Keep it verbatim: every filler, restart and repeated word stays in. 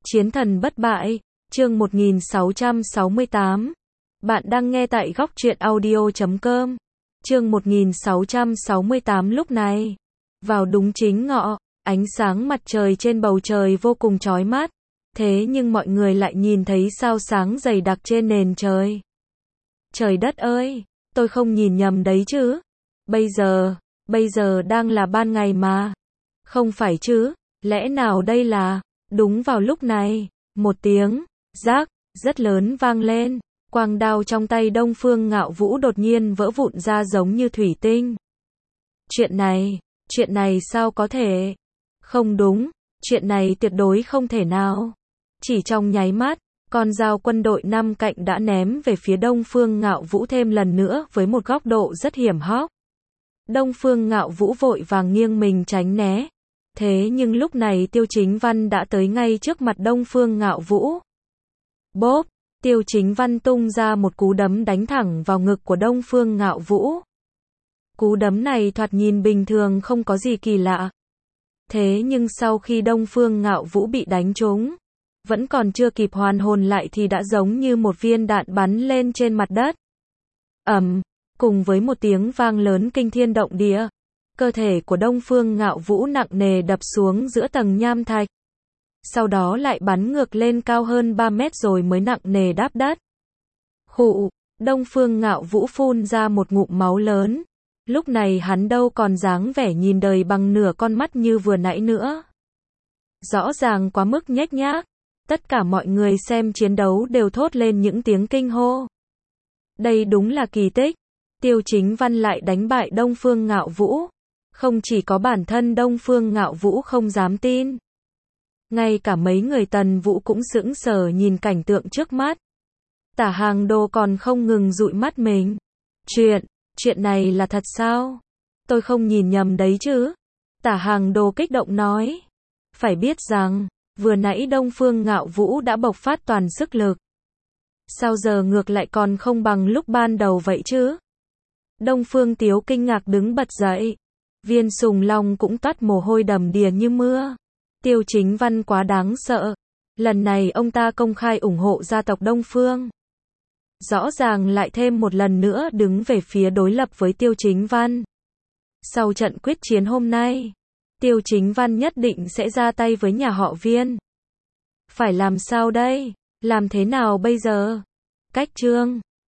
Chiến thần bất bại, chương một nghìn sáu trăm sáu mươi tám. Bạn đang nghe tại góc truyện audio chấm com. Chương một nghìn sáu trăm sáu mươi tám lúc này. Vào đúng chính ngọ, ánh sáng mặt trời trên bầu trời vô cùng chói mắt. Thế nhưng mọi người lại nhìn thấy sao sáng dày đặc trên nền trời. Trời đất ơi, tôi không nhìn nhầm đấy chứ. Bây giờ, bây giờ đang là ban ngày mà. Không phải chứ, lẽ nào đây là... Đúng vào lúc này, một tiếng, rác, rất lớn vang lên. Quang đao trong tay Đông Phương Ngạo Vũ đột nhiên vỡ vụn ra giống như thủy tinh. Chuyện này, chuyện này sao có thể? Không đúng, chuyện này tuyệt đối không thể nào. Chỉ trong nháy mắt, con dao quân đội năm cạnh đã ném về phía Đông Phương Ngạo Vũ thêm lần nữa với một góc độ rất hiểm hóc. Đông Phương Ngạo Vũ vội vàng nghiêng mình tránh né. Thế nhưng lúc này Tiêu Chính Văn đã tới ngay trước mặt Đông Phương Ngạo Vũ. Bốp, Tiêu Chính Văn tung ra một cú đấm đánh thẳng vào ngực của Đông Phương Ngạo Vũ. Cú đấm này thoạt nhìn bình thường không có gì kỳ lạ. Thế nhưng sau khi Đông Phương Ngạo Vũ bị đánh trúng, vẫn còn chưa kịp hoàn hồn lại thì đã giống như một viên đạn bắn lên trên mặt đất. Ầm, cùng với một tiếng vang lớn kinh thiên động địa. Cơ thể của Đông Phương Ngạo Vũ nặng nề đập xuống giữa tầng nham thạch. Sau đó lại bắn ngược lên cao hơn ba mét rồi mới nặng nề đáp đất. Khụ, Đông Phương Ngạo Vũ phun ra một ngụm máu lớn. Lúc này hắn đâu còn dáng vẻ nhìn đời bằng nửa con mắt như vừa nãy nữa. Rõ ràng quá mức nhếch nhác. Tất cả mọi người xem chiến đấu đều thốt lên những tiếng kinh hô. Đây đúng là kỳ tích. Tiêu Chính Văn lại đánh bại Đông Phương Ngạo Vũ. Không chỉ có bản thân Đông Phương Ngạo Vũ không dám tin. Ngay cả mấy người Tần Vũ cũng sững sờ nhìn cảnh tượng trước mắt. Tả Hàng Đồ còn không ngừng dụi mắt mình. Chuyện, chuyện này là thật sao? Tôi không nhìn nhầm đấy chứ? Tả Hàng Đồ kích động nói. Phải biết rằng, vừa nãy Đông Phương Ngạo Vũ đã bộc phát toàn sức lực. Sao giờ ngược lại còn không bằng lúc ban đầu vậy chứ? Đông Phương Tiếu kinh ngạc đứng bật dậy. Viên Sùng Long cũng toát mồ hôi đầm đìa như mưa. Tiêu Chính Văn quá đáng sợ. Lần này ông ta công khai ủng hộ gia tộc Đông Phương. Rõ ràng lại thêm một lần nữa đứng về phía đối lập với Tiêu Chính Văn. Sau trận quyết chiến hôm nay, Tiêu Chính Văn nhất định sẽ ra tay với nhà họ Viên. Phải làm sao đây? Làm thế nào bây giờ? Cách chương